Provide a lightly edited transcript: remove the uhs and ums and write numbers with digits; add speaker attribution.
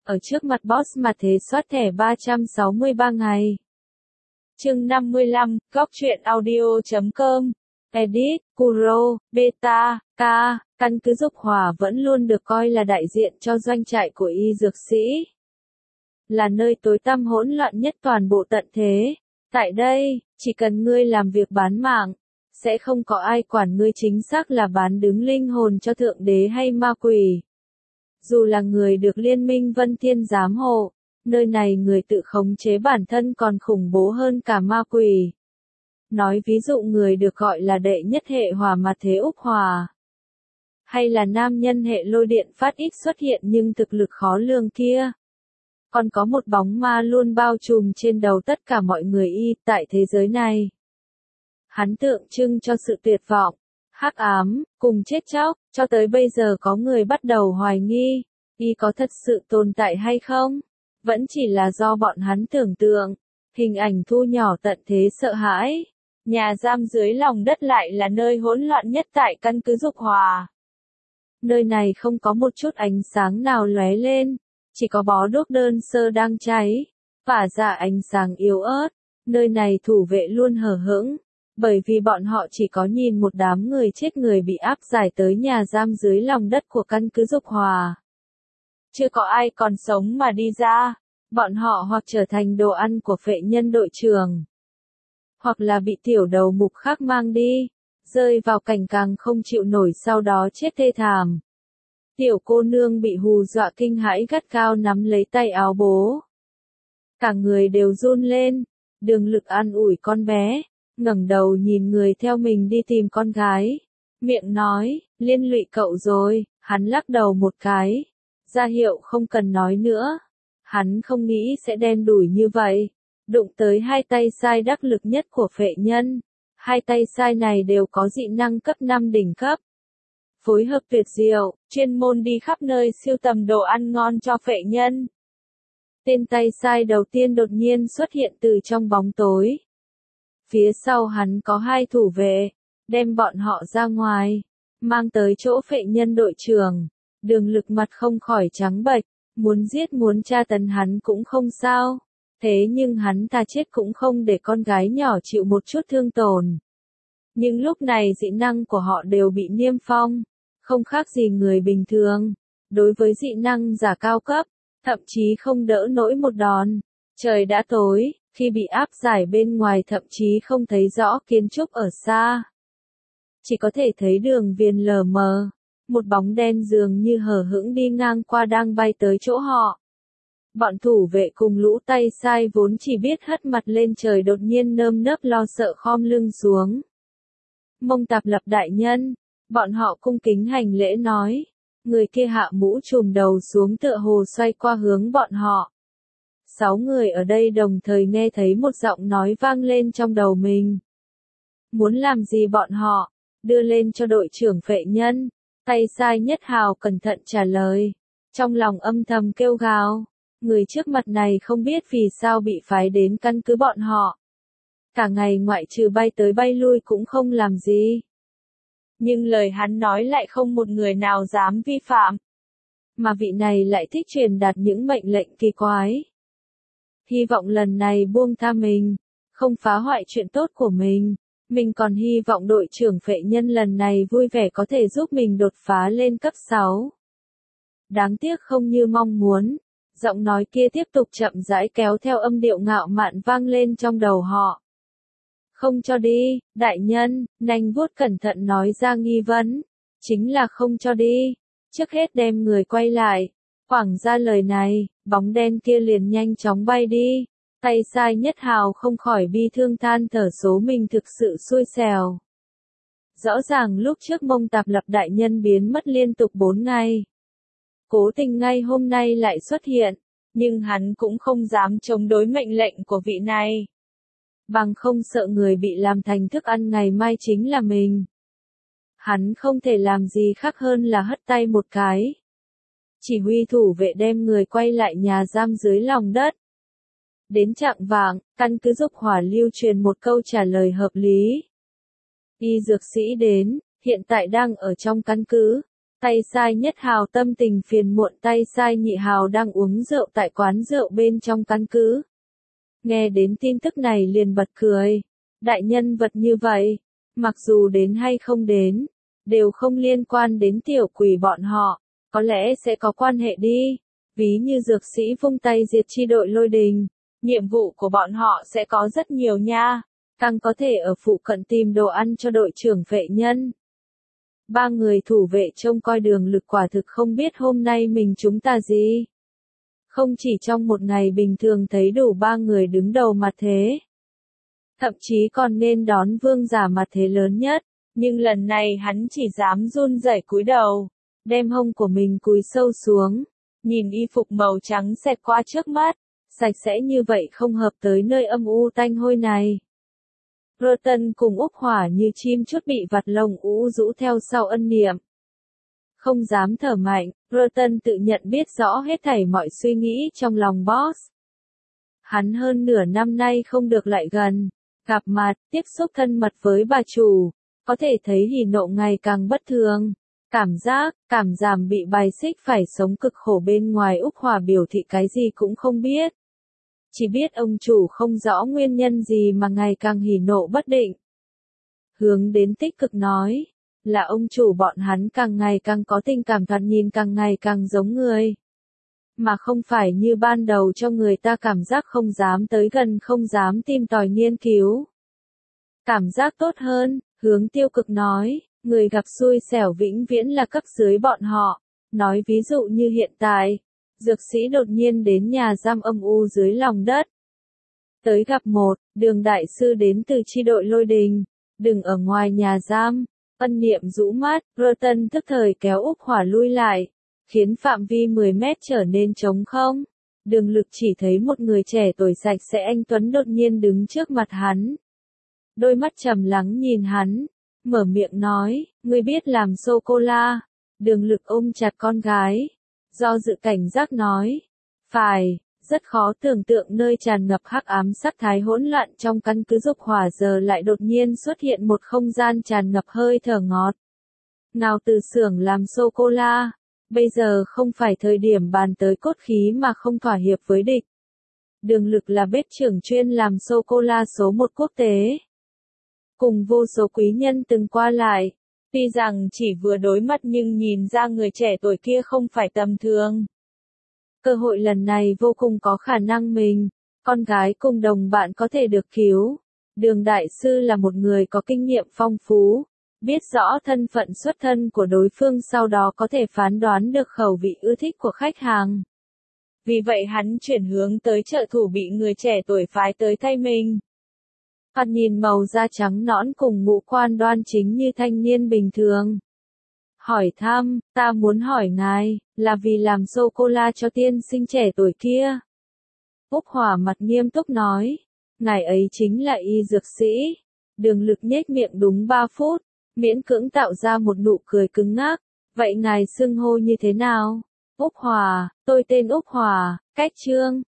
Speaker 1: ở trước mặt boss mà thế soát thẻ 363 ngày. Chương 55, Góc truyện audio.com. Edit, Kuro, Beta, K. Căn cứ Dục Hỏa vẫn luôn được coi là đại diện cho doanh trại của y dược sĩ. Là nơi tối tăm hỗn loạn nhất toàn bộ tận thế. Tại đây, chỉ cần ngươi làm việc bán mạng, sẽ không có ai quản ngươi chính xác là bán đứng linh hồn cho thượng đế hay ma quỷ. Dù là người được liên minh Vân Thiên giám hộ, nơi này người tự khống chế bản thân còn khủng bố hơn cả ma quỷ. Nói ví dụ người được gọi là đệ nhất hệ hỏa mà thế Úc Hòa. Hay là nam nhân hệ lôi điện phát ít xuất hiện nhưng thực lực khó lường kia. Còn có một bóng ma luôn bao trùm trên đầu tất cả mọi người y tại thế giới này. Hắn tượng trưng cho sự tuyệt vọng, hắc ám, cùng chết chóc, cho tới bây giờ có người bắt đầu hoài nghi, y có thật sự tồn tại hay không? Vẫn chỉ là do bọn hắn tưởng tượng, hình ảnh thu nhỏ tận thế sợ hãi. Nhà giam dưới lòng đất lại là nơi hỗn loạn nhất tại căn cứ Dục Hỏa. Nơi này không có một chút ánh sáng nào lóe lên, chỉ có bó đuốc đơn sơ đang cháy, phả ra ánh sáng yếu ớt. Nơi này thủ vệ luôn hờ hững, bởi vì bọn họ chỉ có nhìn một đám người chết người bị áp giải tới nhà giam dưới lòng đất của căn cứ Dục Hỏa. Chưa có ai còn sống mà đi ra, bọn họ hoặc trở thành đồ ăn của phệ nhân đội trưởng, hoặc là bị tiểu đầu mục khác mang đi, rơi vào cảnh càng không chịu nổi sau đó chết thê thảm. Tiểu cô nương bị hù dọa kinh hãi gắt gao nắm lấy tay áo bố. Cả người đều run lên, Đường Lực an ủi con bé, ngẩng đầu nhìn người theo mình đi tìm con gái. Miệng nói, liên lụy cậu rồi, hắn lắc đầu một cái, ra hiệu không cần nói nữa. Hắn không nghĩ sẽ đen đủi như vậy. Đụng tới hai tay sai đắc lực nhất của phệ nhân. Hai tay sai này đều có dị năng cấp 5 đỉnh cấp. Phối hợp tuyệt diệu, chuyên môn đi khắp nơi siêu tầm đồ ăn ngon cho phệ nhân. Tên tay sai đầu tiên đột nhiên xuất hiện từ trong bóng tối. Phía sau hắn có hai thủ vệ, đem bọn họ ra ngoài, mang tới chỗ phệ nhân đội trưởng. Đường Lực mặt không khỏi trắng bệch, muốn giết muốn tra tấn hắn cũng không sao. Thế nhưng hắn ta chết cũng không để con gái nhỏ chịu một chút thương tổn. Nhưng lúc này dị năng của họ đều bị niêm phong, không khác gì người bình thường. Đối với dị năng giả cao cấp, thậm chí không đỡ nổi một đòn. Trời đã tối, khi bị áp giải bên ngoài thậm chí không thấy rõ kiến trúc ở xa. Chỉ có thể thấy đường viền lờ mờ, một bóng đen dường như hờ hững đi ngang qua đang bay tới chỗ họ. Bọn thủ vệ cùng lũ tay sai vốn chỉ biết hất mặt lên trời đột nhiên nơm nớp lo sợ khom lưng xuống. Mông Tạp Lập đại nhân, bọn họ cung kính hành lễ nói. Người kia hạ mũ trùm đầu xuống tựa hồ xoay qua hướng bọn họ. 6 người ở đây đồng thời nghe thấy một giọng nói vang lên trong đầu mình. Muốn làm gì bọn họ? Đưa lên cho đội trưởng phệ nhân. Tay sai Nhất Hào cẩn thận trả lời. Trong lòng âm thầm kêu gào. Người trước mặt này không biết vì sao bị phái đến căn cứ bọn họ. Cả ngày ngoại trừ bay tới bay lui cũng không làm gì. Nhưng lời hắn nói lại không một người nào dám vi phạm. Mà vị này lại thích truyền đạt những mệnh lệnh kỳ quái. Hy vọng lần này buông tha mình, không phá hoại chuyện tốt của mình. Mình còn hy vọng đội trưởng phệ nhân lần này vui vẻ có thể giúp mình đột phá lên cấp 6. Đáng tiếc không như mong muốn. Giọng nói kia tiếp tục chậm rãi kéo theo âm điệu ngạo mạn vang lên trong đầu họ. Không cho đi, đại nhân, nanh vuốt cẩn thận nói ra nghi vấn. Chính là không cho đi. Trước hết đem người quay lại. Khoảng ra lời này, bóng đen kia liền nhanh chóng bay đi. Tay sai Nhất Hào không khỏi bi thương than thở số mình thực sự xui xẻo. Rõ ràng lúc trước Mông Tạp Lập đại nhân biến mất liên tục 4 ngày. Cố tình ngay hôm nay lại xuất hiện, nhưng hắn cũng không dám chống đối mệnh lệnh của vị này. Bằng không sợ người bị làm thành thức ăn ngày mai chính là mình. Hắn không thể làm gì khác hơn là hất tay một cái. Chỉ huy thủ vệ đem người quay lại nhà giam dưới lòng đất. Đến chạng vạng, căn cứ Dục Hỏa lưu truyền một câu trả lời hợp lý. Y dược sĩ đến, hiện tại đang ở trong căn cứ. Tay sai nhất hào tâm tình phiền muộn, tay sai nhị hào đang uống rượu tại quán rượu bên trong căn cứ. Nghe đến tin tức này liền bật cười. Đại nhân vật như vậy, mặc dù đến hay không đến, đều không liên quan đến tiểu quỷ bọn họ, có lẽ sẽ có quan hệ đi. Ví như dược sĩ vung tay diệt chi đội lôi đình, nhiệm vụ của bọn họ sẽ có rất nhiều nha, càng có thể ở phụ cận tìm đồ ăn cho đội trưởng vệ nhân. Ba người thủ vệ trông coi đường lực quả thực không biết hôm nay mình chúng ta gì. Không chỉ trong một ngày bình thường thấy đủ ba người đứng đầu mặt thế. Thậm chí còn nên đón vương giả mặt thế lớn nhất, nhưng lần này hắn chỉ dám run rẩy cúi đầu, đem hông của mình cúi sâu xuống, nhìn y phục màu trắng xẹt qua trước mắt, sạch sẽ như vậy không hợp tới nơi âm u tanh hôi này. Rotten cùng Úc Hỏa như chim chút bị vặt lông ú rũ theo sau ân niệm. Không dám thở mạnh, Rotten tự nhận biết rõ hết thảy mọi suy nghĩ trong lòng boss. Hắn hơn nửa năm nay không được lại gần, gặp mặt, tiếp xúc thân mật với bà chủ, có thể thấy hỉ nộ ngày càng bất thường. Cảm giảm bị bài xích phải sống cực khổ bên ngoài. Úc Hỏa biểu thị cái gì cũng không biết. Chỉ biết ông chủ không rõ nguyên nhân gì mà ngày càng hỉ nộ bất định. Hướng đến tích cực nói, là ông chủ bọn hắn càng ngày càng có tình cảm, thoạt nhìn càng ngày càng giống người. Mà không phải như ban đầu cho người ta cảm giác không dám tới gần, không dám tìm tòi nghiên cứu. Cảm giác tốt hơn, hướng tiêu cực nói, người gặp xui xẻo vĩnh viễn là cấp dưới bọn họ. Nói ví dụ như hiện tại, dược sĩ đột nhiên đến nhà giam âm u dưới lòng đất. Tới gặp một, Đường đại sư đến từ chi đội lôi đình, đừng ở ngoài nhà giam. Ân niệm rũ mắt, Rotten tức thời kéo Úc Hỏa lui lại, khiến phạm vi 10 mét trở nên trống không. Đường lực chỉ thấy một người trẻ tuổi sạch sẽ anh tuấn đột nhiên đứng trước mặt hắn. Đôi mắt trầm lắng nhìn hắn, mở miệng nói, ngươi biết làm sô-cô-la. Đường lực ôm chặt con gái, do dự cảnh giác nói, phải. Rất khó tưởng tượng nơi tràn ngập hắc ám sắc thái hỗn loạn trong căn cứ Dục Hỏa giờ lại đột nhiên xuất hiện một không gian tràn ngập hơi thở ngọt. Nào từ xưởng làm sô-cô-la, bây giờ không phải thời điểm bàn tới cốt khí mà không thỏa hiệp với địch. Đường lực là bếp trưởng chuyên làm sô-cô-la số 1 quốc tế. Cùng vô số quý nhân từng qua lại, tuy rằng chỉ vừa đối mắt nhưng nhìn ra người trẻ tuổi kia không phải tầm thường. Cơ hội lần này vô cùng có khả năng mình, con gái cùng đồng bạn có thể được cứu. Đường đại sư là một người có kinh nghiệm phong phú, biết rõ thân phận xuất thân của đối phương, sau đó có thể phán đoán được khẩu vị ưa thích của khách hàng. Vì vậy hắn chuyển hướng tới trợ thủ bị người trẻ tuổi phái tới thay mình. Thoạt nhìn màu da trắng nõn cùng ngũ quan đoan chính như thanh niên bình thường. Hỏi thăm, ta muốn hỏi ngài, là vì làm sô-cô-la cho tiên sinh trẻ tuổi kia. Úc Hỏa mặt nghiêm túc nói, ngài ấy chính là y dược sĩ. Đường lực nhếch miệng đúng 3 phút, miễn cưỡng tạo ra một nụ cười cứng ngắc. Vậy ngài xưng hô như thế nào? Úc Hỏa, tôi tên Úc Hỏa, cách Trương.